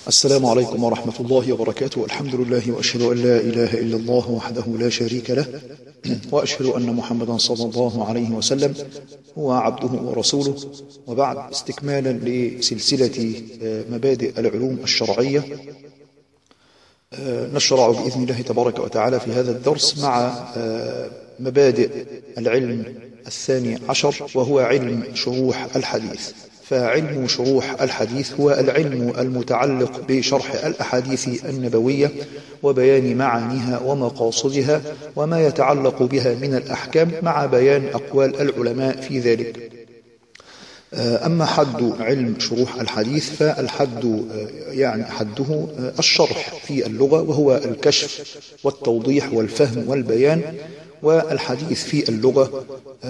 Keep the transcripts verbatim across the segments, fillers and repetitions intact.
السلام عليكم ورحمة الله وبركاته. الحمد لله وأشهد أن لا إله إلا الله وحده لا شريك له، وأشهد أن محمدا صلى الله عليه وسلم هو عبده ورسوله. وبعد، استكمالا لسلسلة مبادئ العلوم الشرعية، نشرع بإذن الله تبارك وتعالى في هذا الدرس مع مبادئ العلم الثاني عشر، وهو علم شروح الحديث. فعلم شروح الحديث هو العلم المتعلق بشرح الأحاديث النبوية وبيان معانيها ومقاصدها وما يتعلق بها من الأحكام، مع بيان أقوال العلماء في ذلك. أما حد علم شروح الحديث فالحد يعني حده الشرح في اللغة، وهو الكشف والتوضيح والفهم والبيان. والحديث في اللغة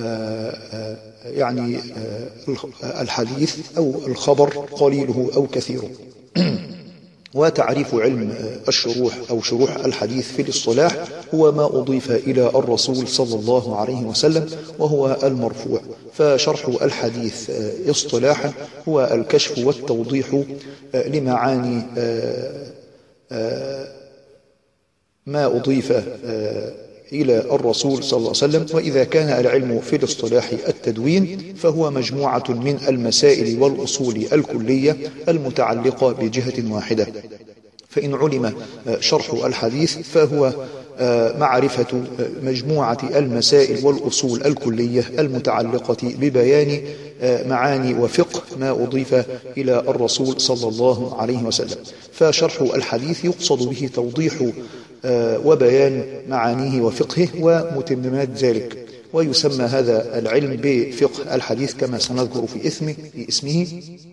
يعني الحديث أو الخبر قليله أو كثيره. وتعريف علم الشروح أو شروح الحديث في الاصطلاح هو ما أضيف إلى الرسول صلى الله عليه وسلم، وهو المرفوع. فشرح الحديث اصطلاحا هو الكشف والتوضيح لمعاني ما أضيف إلى الرسول صلى الله عليه وسلم. وإذا كان العلم في الاصطلاح التدوين، فهو مجموعة من المسائل والأصول الكلية المتعلقة بجهة واحدة. فإن علم شرح الحديث فهو معرفة مجموعة المسائل والأصول الكلية المتعلقة ببيان معاني وفقه ما أضيف إلى الرسول صلى الله عليه وسلم. فشرح الحديث يقصد به توضيح وبيان معانيه وفقهه ومتممات ذلك، ويسمى هذا العلم بفقه الحديث كما سنذكر في اسمه, في اسمه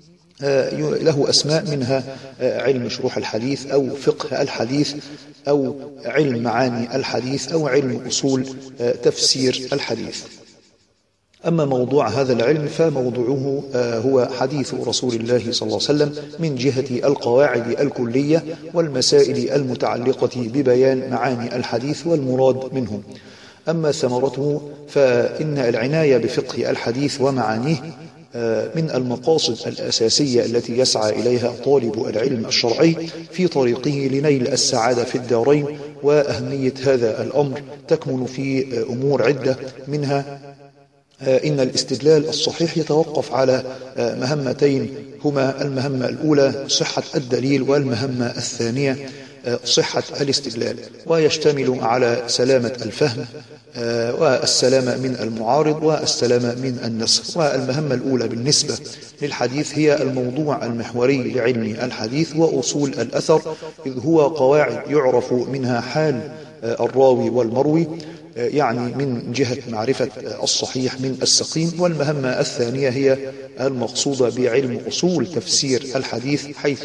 له أسماء، منها علم شروح الحديث أو فقه الحديث أو علم معاني الحديث أو علم أصول تفسير الحديث. أما موضوع هذا العلم فموضوعه هو حديث رسول الله صلى الله عليه وسلم من جهة القواعد الكلية والمسائل المتعلقة ببيان معاني الحديث والمراد منهم. أما ثمرته فإن العناية بفقه الحديث ومعانيه من المقاصد الأساسية التي يسعى إليها طالب العلم الشرعي في طريقه لنيل السعادة في الدارين. وأهمية هذا الأمر تكمن في أمور عدة، منها إن الاستدلال الصحيح يتوقف على مهمتين، هما المهمة الأولى صحة الدليل، والمهمة الثانية صحة الاستدلال، ويشتمل على سلامة الفهم والسلامة من المعارض والسلامة من النسخ. والمهمة الأولى بالنسبة للحديث هي الموضوع المحوري لعلم الحديث وأصول الأثر، إذ هو قواعد يعرف منها حال الراوي والمروي، يعني من جهة معرفة الصحيح من السقيم. والمهمة الثانية هي المقصودة بعلم أصول تفسير الحديث، حيث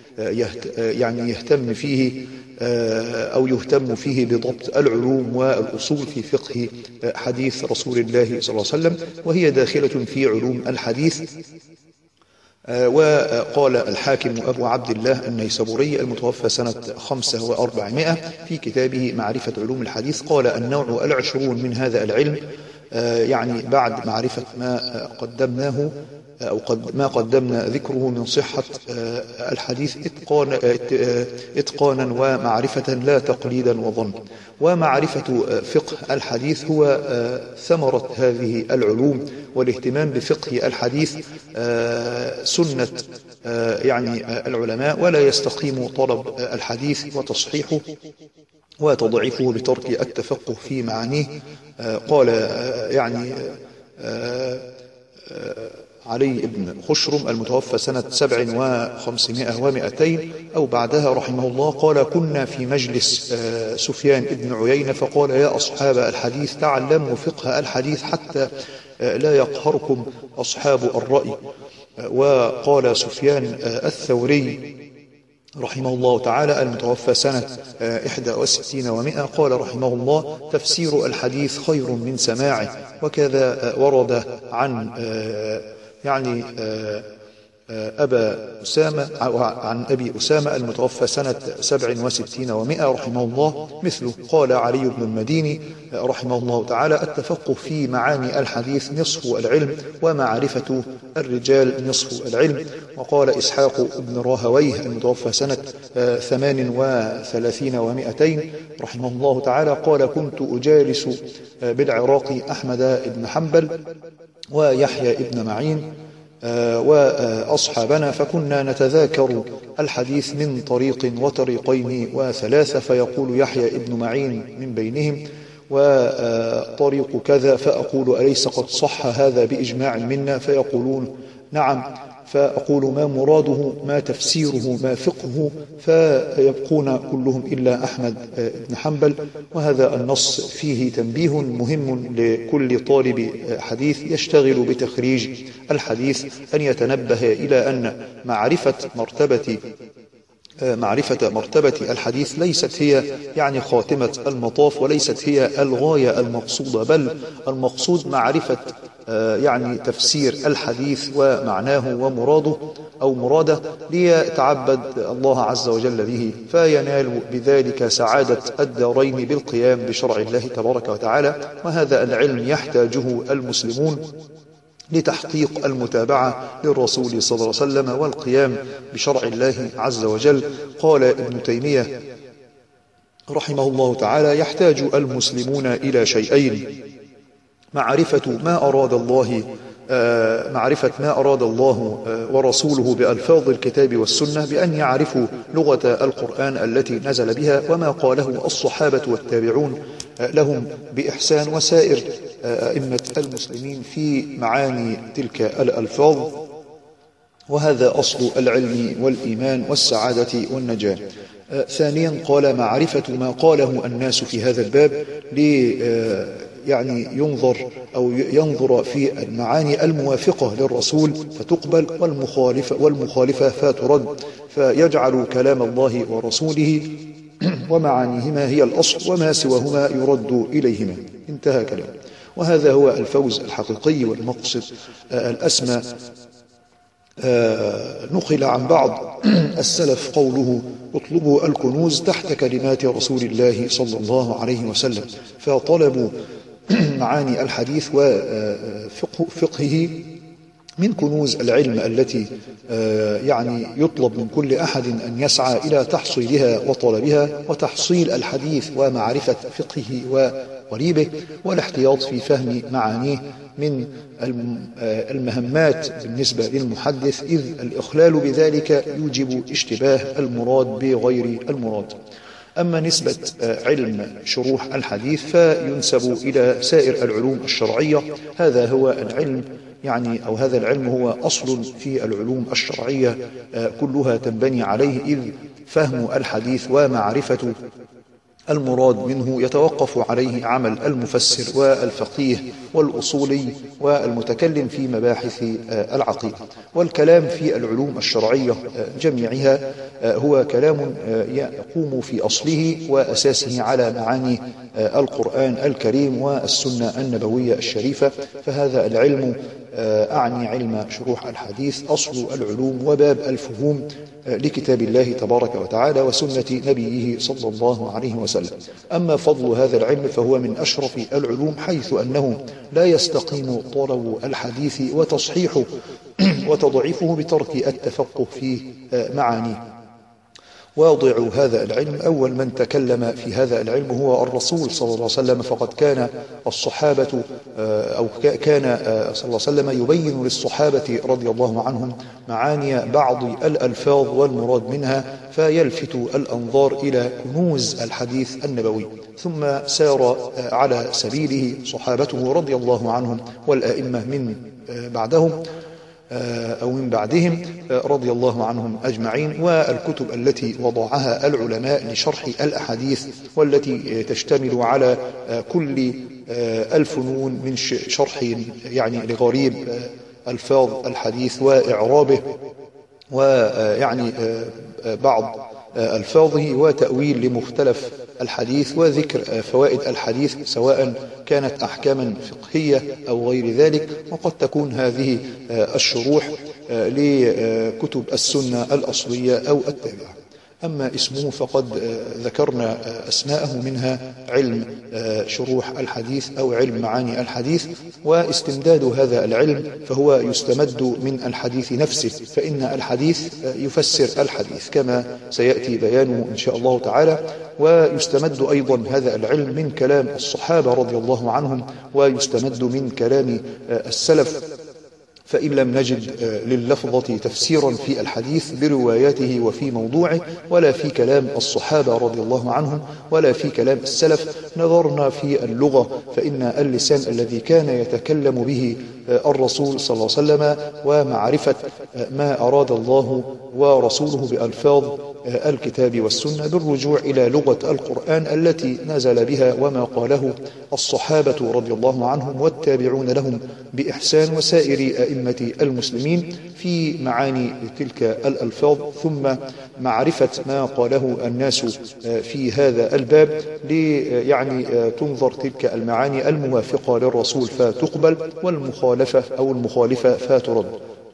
يعني يهتم فيه أو يهتم فيه بضبط العلوم والأصول في فقه حديث رسول الله صلى الله عليه وسلم، وهي داخلة في علوم الحديث. وقال الحاكم أبو عبد الله النيسابوري المتوفى سنة خمسة وأربعمائة في كتابه معرفة علوم الحديث، قال: النوع العشرون من هذا العلم، يعني بعد معرفة ما قدمناه أو قد ما قدمنا ذكره من صحة الحديث إتقان إتقانا ومعرفة لا تقليدا وظن. ومعرفة فقه الحديث هو ثمرة هذه العلوم، والاهتمام بفقه الحديث سنة يعني العلماء، ولا يستقيم طلب الحديث وتصحيحه وتضعيفه بترك التفقه في معانيه. قال يعني علي بن خشرم المتوفى سنة سبع وخمسمائة ومائتين أو بعدها رحمه الله، قال: كنا في مجلس سفيان بن عيينة فقال: يا أصحاب الحديث تعلموا فقه الحديث حتى لا يقهركم أصحاب الرأي. وقال سفيان الثوري رحمه الله تعالى المتوفى سنة إحدى وستين ومائة، قال رحمه الله: تفسير الحديث خير من سماعه. وكذا ورد عن يعني أبا أسامة عن أبي أسامة المتوفى سنة سبع وستين ومئة رحمه الله مثله. قال علي بن المديني رحمه الله تعالى: التفقه في معاني الحديث نصف العلم، ومعرفة الرجال نصف العلم. وقال إسحاق بن راهويه المتوفى سنة ثمان وثلاثين ومئتين رحمه الله تعالى قال: كنت أجالس بالعراق أحمد بن حنبل ويحيى بن معين وأصحابنا، فكنا نتذاكر الحديث من طريق وطريقين وثلاثة، فيقول يحيى ابن معين من بينهم: وطريق كذا، فأقول: أليس قد صح هذا بإجماع منا؟ فيقولون: نعم. فأقول: ما مراده؟ ما تفسيره؟ ما فقهه؟ فيبقون كلهم إلا أحمد بن حنبل. وهذا النص فيه تنبيه مهم لكل طالب حديث يشتغل بتخريج الحديث أن يتنبه إلى أن معرفة مرتبة معرفة مرتبة الحديث ليست هي يعني خاتمة المطاف، وليست هي الغاية المقصودة، بل المقصود معرفة يعني تفسير الحديث ومعناه ومراده أو مراده، ليتعبد الله عز وجل به، فينال بذلك سعادة الدارين بالقيام بشرع الله تبارك وتعالى. وهذا العلم يحتاجه المسلمون لتحقيق المتابعة للرسول صلى الله عليه وسلم والقيام بشرع الله عز وجل. قال ابن تيمية رحمه الله تعالى: يحتاج المسلمون إلى شيئين: معرفة ما أراد الله معرفة ما أراد الله ورسوله بألفاظ الكتاب والسنة، بأن يعرفوا لغة القرآن التي نزل بها، وما قاله الصحابة والتابعون لهم بإحسان، وسائر أئمة المسلمين في معاني تلك الألفاظ. وهذا أصل العلم والإيمان والسعادة والنجاة. ثانيا قال: معرفة ما قاله الناس في هذا الباب، لي يعني ينظر أو ينظر في المعاني الموافقة للرسول فتقبل، والمخالفة, والمخالفة فترد، فيجعل كلام الله ورسوله ومعانيهما هي الأصل، وما سواهما يرد إليهما. انتهى كلام. وهذا هو الفوز الحقيقي والمقصد الأسمى. نقل عن بعض السلف قوله: اطلبوا الكنوز تحت كلمات رسول الله صلى الله عليه وسلم. فطلبوا معاني الحديث وفقهه من كنوز العلم التي يعني يطلب من كل أحد أن يسعى إلى تحصيلها وطلبها، وتحصيل الحديث ومعرفة فقهه وقريبه، والاحتياط في فهم معانيه من المهمات بالنسبة للمحدث، إذ الإخلال بذلك يوجب اشتباه المراد بغير المراد. أما نسبة علم شروح الحديث فينسب إلى سائر العلوم الشرعية. هذا هو العلم يعني أو هذا العلم هو أصل في العلوم الشرعية كلها تنبني عليه، إذ فهم الحديث ومعرفة المراد منه يتوقف عليه عمل المفسر والفقيه والأصولي والمتكلم في مباحث العقيدة. والكلام في العلوم الشرعية جميعها هو كلام يقوم في أصله وأساسه على معاني القرآن الكريم والسنة النبوية الشريفة. فهذا العلم أعني علم شروح الحديث أصل العلوم وباب الفهوم لكتاب الله تبارك وتعالى وسنة نبيه صلى الله عليه وسلم. أما فضل هذا العلم فهو من أشرف العلوم، حيث أنه لا يستقيم طلب الحديث وتصحيحه وتضعيفه بترك التفقه في معانيه. واضع هذا العلم أول من تكلم في هذا العلم هو الرسول صلى الله عليه وسلم، فقد كان الصحابة أو كان صلى الله عليه وسلم يبين للصحابة رضي الله عنهم معاني بعض الألفاظ والمراد منها، فيلفت الأنظار إلى كنوز الحديث النبوي. ثم سار على سبيله صحابته رضي الله عنهم والأئمة من بعدهم أو من بعدهم رضي الله عنهم أجمعين. والكتب التي وضعها العلماء لشرح الأحاديث والتي تشتمل على كل الفنون من شرح يعني لغريب ألفاظ الحديث وإعرابه ويعني بعض ألفاظه وتأويل لمختلف الحديث وذكر فوائد الحديث سواء كانت أحكاما فقهية أو غير ذلك. وقد تكون هذه الشروح لكتب السنة الأصلية أو التابعة. أما اسمه فقد ذكرنا أسماءه، منها علم شروح الحديث أو علم معاني الحديث. واستمداد هذا العلم فهو يستمد من الحديث نفسه، فإن الحديث يفسر الحديث كما سيأتي بيانه إن شاء الله تعالى. ويستمد أيضا هذا العلم من كلام الصحابة رضي الله عنهم، ويستمد من كلام السلف، فإن لم نجد لللفظة تفسيرا في الحديث برواياته وفي موضوعه، ولا في كلام الصحابة رضي الله عنهم، ولا في كلام السلف، نظرنا في اللغة، فإن اللسان الذي كان يتكلم به الرسول صلى الله عليه وسلم، ومعرفة ما أراد الله ورسوله بألفاظ الكتاب والسنة بالرجوع إلى لغة القرآن التي نزل بها وما قاله الصحابة رضي الله عنهم والتابعون لهم بإحسان وسائر أئمة المسلمين في معاني تلك الألفاظ، ثم معرفة ما قاله الناس في هذا الباب، يعني تنظر تلك المعاني الموافقة للرسول فتقبل، والمخالفة أو المخالفة فترد.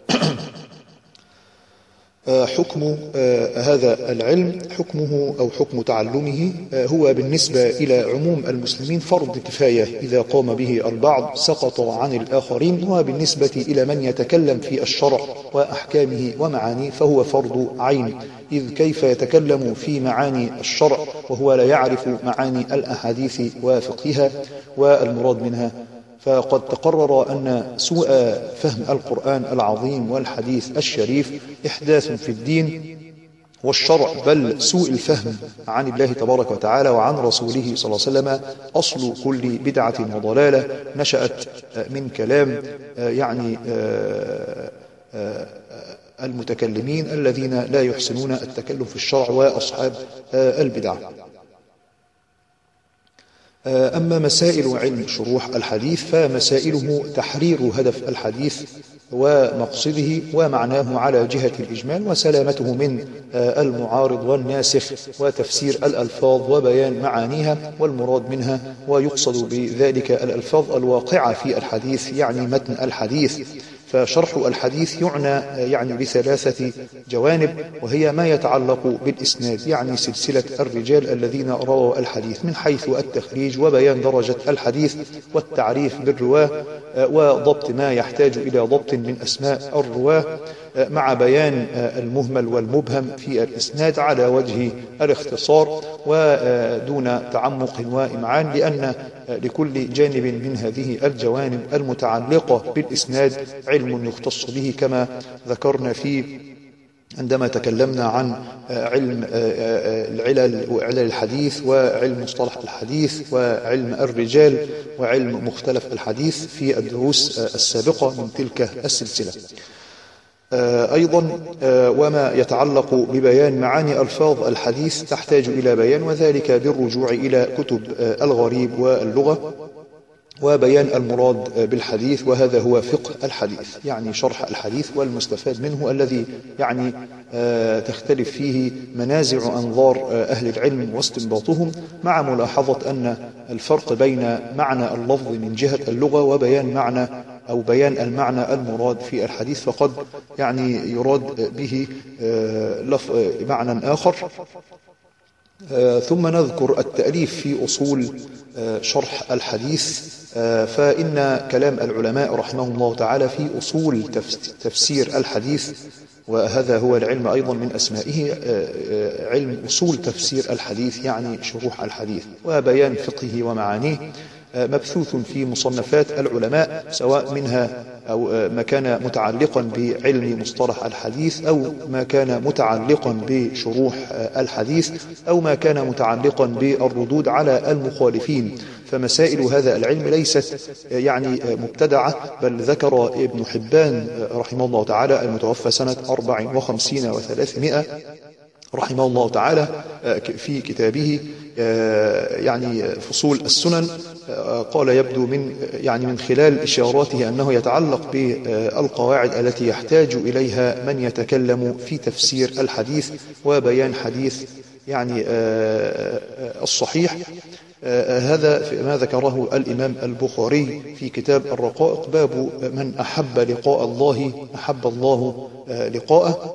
حكم هذا العلم، حكمه أو حكم تعلمه هو بالنسبة إلى عموم المسلمين فرض كفاية، إذا قام به البعض سقط عن الآخرين، وبالنسبة إلى من يتكلم في الشرع وأحكامه ومعانيه فهو فرض عين، إذ كيف يتكلم في معاني الشرع وهو لا يعرف معاني الأحاديث وفقهها والمراد منها؟ فقد تقرر أن سوء فهم القرآن العظيم والحديث الشريف إحداث في الدين والشرع، بل سوء الفهم عن الله تبارك وتعالى وعن رسوله صلى الله عليه وسلم أصل كل بدعة وضلالة نشأت من كلام يعني المتكلمين الذين لا يحسنون التكلم في الشرع وأصحاب البدع. أما مسائل علم شروح الحديث فمسائله تحرير هدف الحديث ومقصده ومعناه على جهة الإجمال، وسلامته من المعارض والناسخ، وتفسير الألفاظ وبيان معانيها والمراد منها، ويقصد بذلك الألفاظ الواقعة في الحديث يعني متن الحديث. فشرح الحديث يعنى يعني بثلاثة جوانب، وهي ما يتعلق بالإسناد، يعني سلسلة الرجال الذين رووا الحديث من حيث التخريج وبيان درجة الحديث والتعريف بالرواه، وضبط ما يحتاج إلى ضبط من أسماء الرواه، مع بيان المهمل والمبهم في الإسناد على وجه الاختصار ودون تعمق وإمعان، لأن لكل جانب من هذه الجوانب المتعلقة بالإسناد علم يختص به، كما ذكرنا في عندما تكلمنا عن علم العلل وعلل الحديث وعلم مصطلح الحديث وعلم الرجال وعلم مختلف الحديث في الدروس السابقة من تلك السلسلة. أيضا وما يتعلق ببيان معاني ألفاظ الحديث تحتاج إلى بيان، وذلك بالرجوع إلى كتب الغريب واللغة وبيان المراد بالحديث، وهذا هو فقه الحديث، يعني شرح الحديث والمستفاد منه الذي يعني تختلف فيه منازع أنظار أهل العلم واستنباطهم، مع ملاحظة أن الفرق بين معنى اللفظ من جهة اللغة وبيان معنى أو بيان المعنى المراد في الحديث فقد يعني يراد به معنى آخر. ثم نذكر التأليف في أصول شرح الحديث، فإن كلام العلماء رحمهم الله تعالى في أصول تفسير الحديث، وهذا هو العلم أيضا من أسمائه علم أصول تفسير الحديث، يعني شروح الحديث وبيان فقهه ومعانيه، مبثوث في مصنفات العلماء، سواء منها أو ما كان متعلقا بعلم مصطلح الحديث، أو ما كان متعلقا بشروح الحديث، أو ما كان متعلقا بالردود على المخالفين. فمسائل هذا العلم ليست يعني مبتدعة، بل ذكر ابن حبان رحمه الله تعالى المتوفى سنة أربع وخمسين وثلاثمائة رحمه الله تعالى في كتابه يعني فصول السنن، قال يبدو من يعني من خلال إشاراته أنه يتعلق بالقواعد التي يحتاج إليها من يتكلم في تفسير الحديث وبيان حديث يعني الصحيح. هذا ما ذكره الإمام البخاري في كتاب الرقائق، باب من أحب لقاء الله أحب الله لقاءه.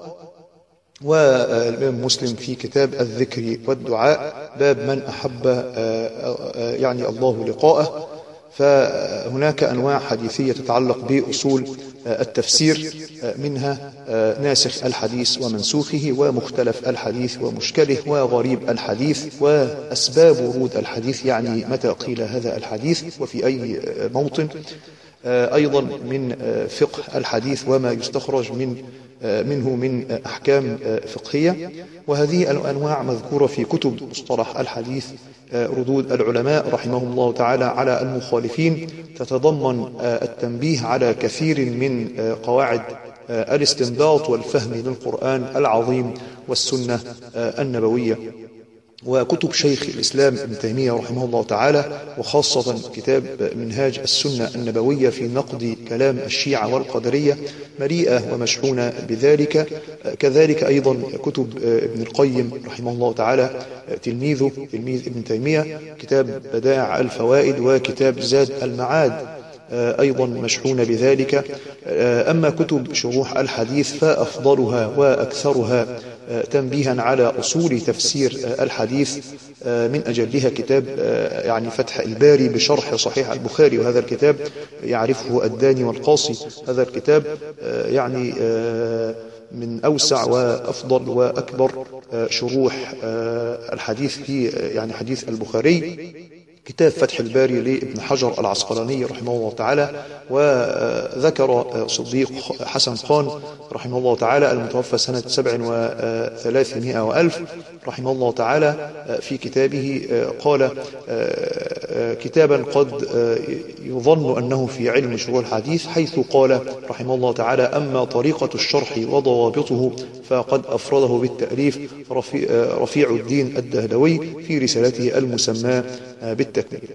والإمام مسلم في كتاب الذكر والدعاء باب من أحب يعني الله لقاءه. فهناك أنواع حديثية تتعلق بأصول التفسير، منها ناسخ الحديث ومنسوخه، ومختلف الحديث ومشكله، وغريب الحديث، وأسباب ورود الحديث، يعني متى قيل هذا الحديث وفي أي موطن. أيضا من فقه الحديث وما يستخرج من منه من أحكام فقهية. وهذه الأنواع مذكورة في كتب مصطلح الحديث، ردود العلماء رحمهم الله تعالى على المخالفين، تتضمن التنبيه على كثير من قواعد الاستنباط والفهم للقرآن العظيم والسنة النبوية. وكتب شيخ الإسلام ابن تيمية رحمه الله تعالى، وخاصة كتاب منهاج السنة النبوية في نقد كلام الشيعة والقدرية، مليئة ومشحونة بذلك. كذلك أيضا كتب ابن القيم رحمه الله تعالى، تلميذه تلميذ ابن تيمية، كتاب بدائع الفوائد وكتاب زاد المعاد أيضا مشحون بذلك. أما كتب شروح الحديث فأفضلها وأكثرها تنبيها على أصول تفسير الحديث من أجلها كتاب يعني فتح الباري بشرح صحيح البخاري، وهذا الكتاب يعرفه الداني والقاصي. هذا الكتاب يعني من أوسع وأفضل وأكبر شروح الحديث في يعني حديث البخاري. كتاب فتح الباري لابن حجر العسقلاني رحمه الله تعالى. وذكر صديق حسن خان رحمه الله تعالى المتوفى سنة سبع وثلاثمائة وألف رحمه الله تعالى في كتابه قال: كتابا قد يظن أنه في علم شروح الحديث، حيث قال رحمه الله تعالى: أما طريقة الشرح وضوابطه فقد أفرده بالتأليف رفيع الدين الدهلوي في رسالته المسماة بالتكميل.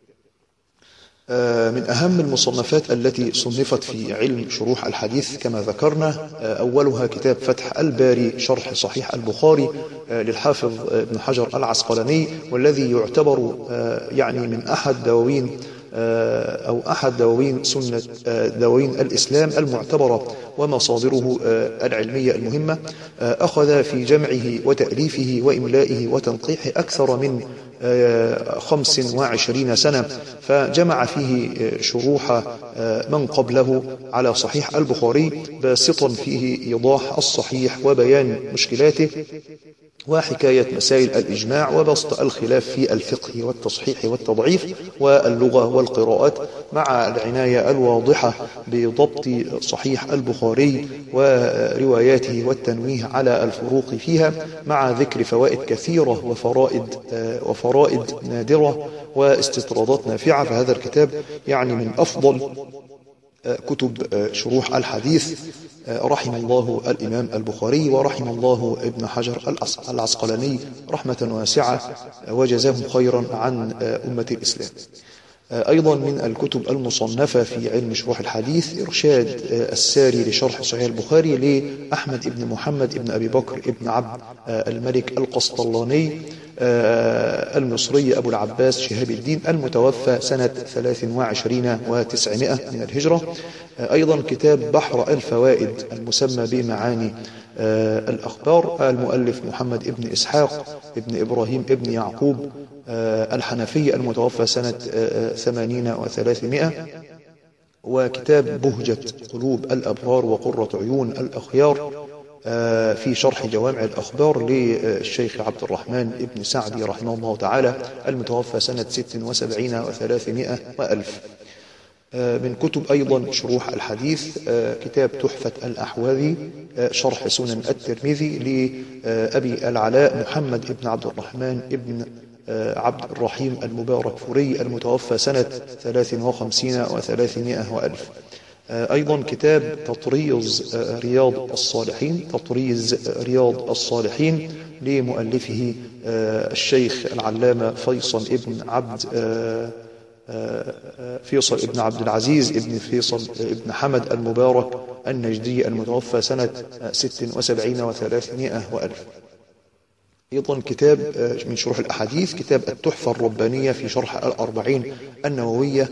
من أهم المصنفات التي صنفت في علم شروح الحديث كما ذكرنا، أولها كتاب فتح الباري شرح صحيح البخاري للحافظ ابن حجر العسقلاني، والذي يعتبر يعني من أحد دواوين أو أحد دواوين سنة دواوين الإسلام المعتبرة ومصادره العلمية المهمة. أخذ في جمعه وتأليفه وإملائه وتنقيحه أكثر من خمس وعشرين سنة، فجمع فيه شروح من قبله على صحيح البخاري، باسطا فيه إيضاح الصحيح وبيان مشكلاته وحكاية مسائل الإجماع وبسط الخلاف في الفقه والتصحيح والتضعيف واللغة والقراءات، مع العناية الواضحة بضبط صحيح البخاري ورواياته والتنويه على الفروق فيها، مع ذكر فوائد كثيرة وفرائد وفرائد نادرة واستطرادات نافعة. فهذا الكتاب يعني من أفضل كتب شروح الحديث. رحم الله الإمام البخاري ورحم الله ابن حجر العسقلاني رحمة واسعة، وجزاهم خيرا عن أمة الإسلام. أيضا من الكتب المصنفة في علم شروح الحديث إرشاد الساري لشرح صحيح البخاري لأحمد بن محمد بن أبي بكر بن عبد الملك القسطلاني المصري أبو العباس شهاب الدين، المتوفى سنة ثلاث وعشرين وتسعمائة من الهجرة. أيضا كتاب بحر الفوائد المسمى بمعاني الأخبار، المؤلف محمد بن إسحاق بن إبراهيم بن يعقوب الحنفي المتوفى سنة ثمانين وثلاثمائة. وكتاب بهجة قلوب الأبرار وقرة عيون الأخيار في شرح جوامع الأخبار للشيخ عبد الرحمن بن سعدي رحمه الله تعالى المتوفى سنة ست وسبعين وثلاثمائة وألف. من كتب أيضا شروح الحديث كتاب تحفة الأحواذي شرح سنن الترمذي لأبي العلاء محمد بن عبد الرحمن بن عبد الرحيم المبارك فوري المتوفى سنة ثلاث وخمسين وثلاثمائة وألف. أيضا كتاب تطريز رياض الصالحين تطريز رياض الصالحين لمؤلفه الشيخ العلامة فيصل ابن عبد فيصل ابن عبد العزيز ابن فيصل ابن حمد المبارك النجدي المتوفى سنة ست وسبعين وثلاثمائة وألف. أيضا كتاب من شروح الأحاديث كتاب التحفة الربانية في شرح الأربعين النووية،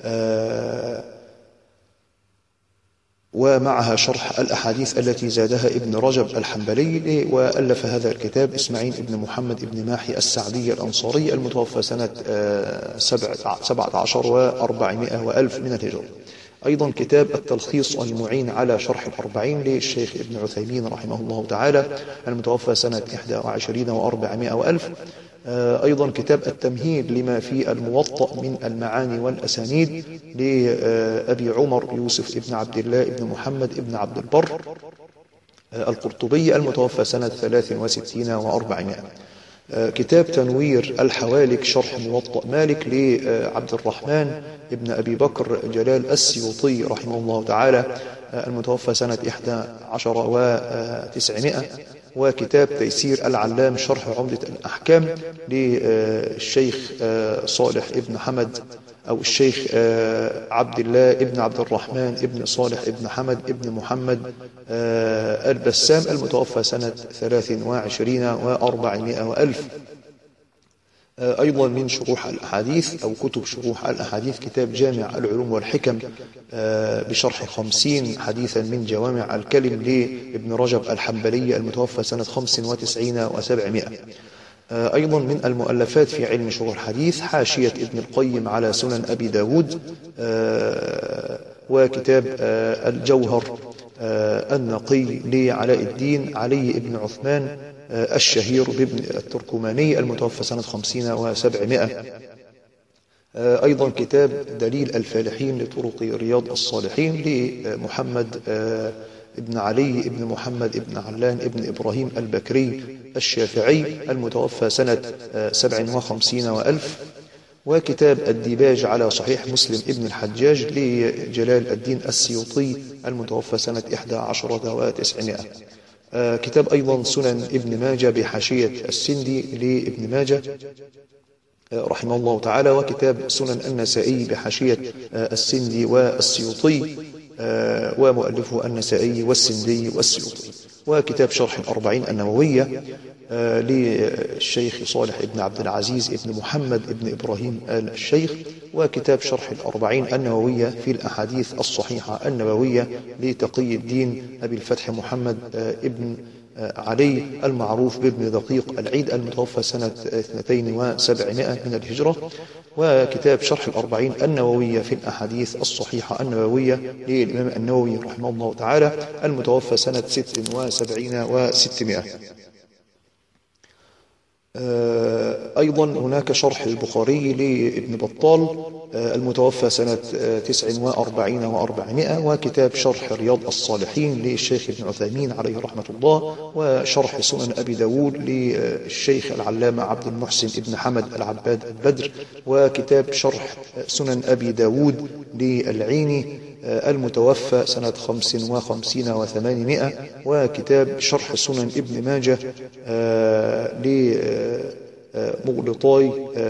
ومعها شرح الأحاديث التي زادها ابن رجب الحنبلي. وألف هذا الكتاب إسماعيل ابن محمد ابن ماحي السعدي الأنصاري المتوفى سنة سبعة عشر وأربعمائة وألف من الهجرة. أيضا كتاب التلخيص المعين على شرح الأربعين للشيخ ابن عثيمين رحمه الله تعالى المتوفى سنة إحدى وعشرين وأربعمائة وألف. أيضا كتاب التمهيد لما في الموطأ من المعاني والأسانيد لأبي عمر يوسف ابن عبد الله ابن محمد ابن عبد البر القرطبي المتوفى سنة ثلاث وستين وأربعمائة. كتاب تنوير الحوالك شرح موطأ مالك لعبد الرحمن ابن أبي بكر جلال السيوطي رحمه الله تعالى المتوفى سنة إحدى عشر وتسعمائة. وكتاب تيسير العلام شرح عمدة الأحكام للشيخ صالح ابن حمد أو الشيخ عبد الله ابن عبد الرحمن ابن صالح ابن حمد ابن محمد البسام المتوفى سنة ثلاث وعشرين وأربعمائة وألف. أيضا من شروح الأحاديث أو كتب شروح الأحاديث كتاب جامع العلوم والحكم بشرح خمسين حديثا من جوامع الكلم لابن رجب الحنبلي المتوفى سنة خمس وتسعين وسبعمائة. أيضا من المؤلفات في علم شروح الحديث حاشية ابن القيم على سنن أبي داود، وكتاب الجوهر النقي لعلاء الدين علي بن عثمان الشهير بابن التركماني المتوفى سنة خمسين وسبعمائة. أيضا كتاب دليل الفالحين لطرق رياض الصالحين لمحمد ابن علي ابن محمد ابن علان ابن إبراهيم البكري الشافعي المتوفى سنة سبع وخمسين وألف. وكتاب الديباج على صحيح مسلم ابن الحجاج لجلال الدين السيوطي المتوفى سنة إحدى عشرة وتسعمائة. كتاب أيضا سنن ابن ماجة بحاشية السندي لابن ماجة رحمه الله تعالى. وكتاب سنن النسائي بحاشية السندي والسيوطي ومؤلفه النسائي والسندي والسيوطي. وكتاب شرح الأربعين النووية للشيخ صالح ابن عبد العزيز ابن محمد ابن إبراهيم الشيخ. وكتاب شرح الأربعين النووية في الأحاديث الصحيحة النبوية لتقي الدين أبي الفتح محمد ابن علي المعروف بابن دقيق العيد المتوفى سنة اثنتين وسبعمائة من الهجرة. وكتاب شرح الأربعين النووية في الأحاديث الصحيحة النبوية للإمام النووي رحمه الله تعالى المتوفى سنة ست وسبعين وستمائة. أيضا هناك شرح البخاري لابن بطال المتوفى سنة تسع وأربعين وأربعمائة. وكتاب شرح رياض الصالحين للشيخ ابن عثيمين عليه رحمة الله. وشرح سنن أبي داود للشيخ العلامة عبد المحسن ابن حمد العباد البدر. وكتاب شرح سنن أبي داود للعيني المتوفى سنة خمس وخمسين وثمانمائة. وكتاب شرح سنن ابن ماجة لمغلطاي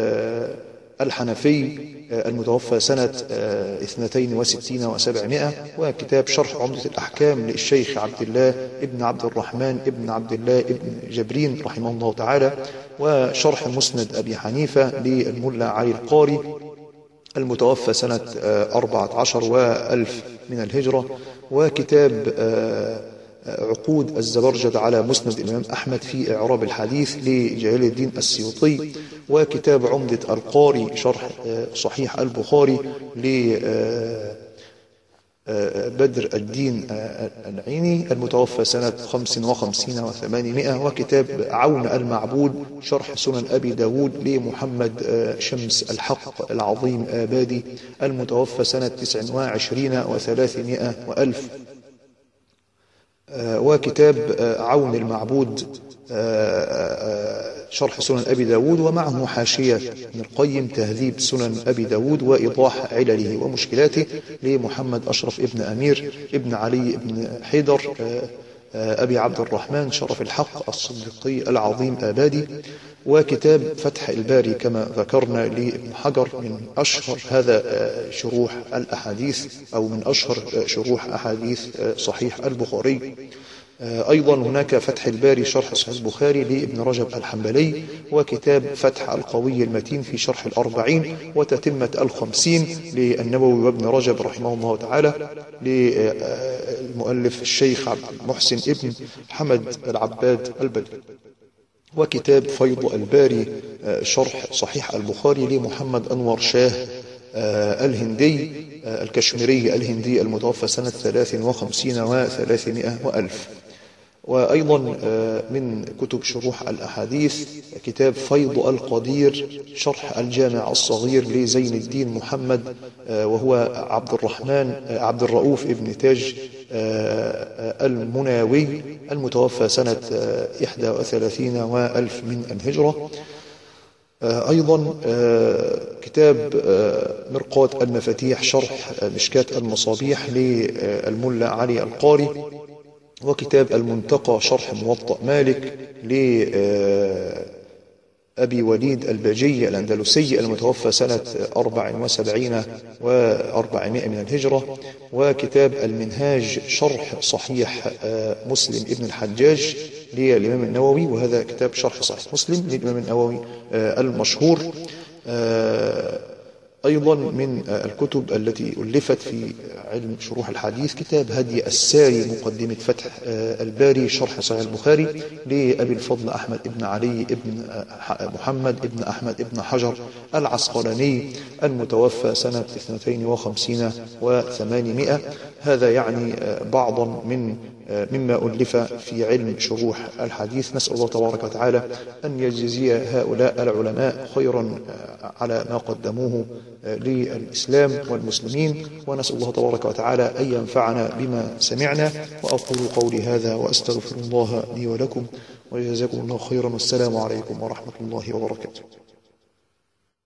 الحنفي المتوفى سنة اثنتين وستين وسبعمائة. وكتاب شرح عمدة الأحكام للشيخ عبد الله ابن عبد الرحمن ابن عبد الله ابن جبرين رحمه الله تعالى. وشرح مسند أبي حنيفة للملا علي القاري المتوفى سنة أربعة عشر وألف من الهجرة. وكتاب عقود الزبرجد على مسند الإمام أحمد في إعراب الحديث لجلال الدين السيوطي. وكتاب عمدة القاري شرح صحيح البخاري لبدر الدين العيني المتوفى سنة خمس وخمسين وثمانمائة. وكتاب عون المعبود شرح سنن أبي داود لمحمد شمس الحق العظيم آبادي المتوفى سنة تسع وعشرين وثلاثمائة وألف. وكتاب عون المعبود شرح سنن أبي داود ومعه حاشية ابن القيم تهذيب سنن أبي داود وإيضاح علله ومشكلاته لمحمد أشرف ابن أمير ابن علي ابن حيدر أبي عبد الرحمن شرف الحق الصديقي العظيم آبادي. وكتاب فتح الباري كما ذكرنا لابن حجر من أشهر هذا شروح الأحاديث أو من أشهر شروح أحاديث صحيح البخاري. أيضا هناك فتح الباري شرح صحيح البخاري لابن رجب الحنبلي، وكتاب فتح القوي المتين في شرح الأربعين، وتتمة الخمسين للنووي وابن رجب رحمه الله تعالى للمؤلف الشيخ عبد المحسن ابن حمد العباد البدري، وكتاب فيض الباري شرح صحيح البخاري لمحمد أنور شاه الهندي الكشميري الهندي المتوفى سنة ثلاث وخمسين وثلاثمائة وألف. وأيضا من كتب شروح الأحاديث كتاب فيض القدير شرح الجامع الصغير لزين الدين محمد، وهو عبد الرحمن عبد الرؤوف ابن تاج المناوي المتوفى سنة إحدى وثلاثين وألف من الهجرة. أيضا كتاب مرقاة المفاتيح شرح مشكاة المصابيح للملا علي القاري، وكتاب المنتقى شرح موطأ مالك لأبي وليد الباجي الأندلسي المتوفى سنة أربع وسبعين وأربعمائة من الهجرة، وكتاب المنهاج شرح صحيح مسلم ابن الحجاج للإمام النووي، وهذا كتاب شرح صحيح مسلم للإمام النووي المشهور. أيضا من الكتب التي ألفت في علم شروح الحديث كتاب هدي الساري مقدمة فتح الباري شرح صحيح البخاري لأبي الفضل أحمد بن علي بن محمد بن أحمد بن حجر العسقلاني المتوفى سنة اثنتين وخمسين وثمانمائة. هذا يعني بعضا من مما ألف في علم شروح الحديث. نسأل الله تبارك وتعالى أن يجزي هؤلاء العلماء خيرا على ما قدموه للإسلام والمسلمين، ونسأل الله تبارك وتعالى أن ينفعنا بما سمعنا. وأقول قولي هذا وأستغفر الله لي ولكم، وجزاكم الله خيرا، والسلام عليكم ورحمة الله وبركاته.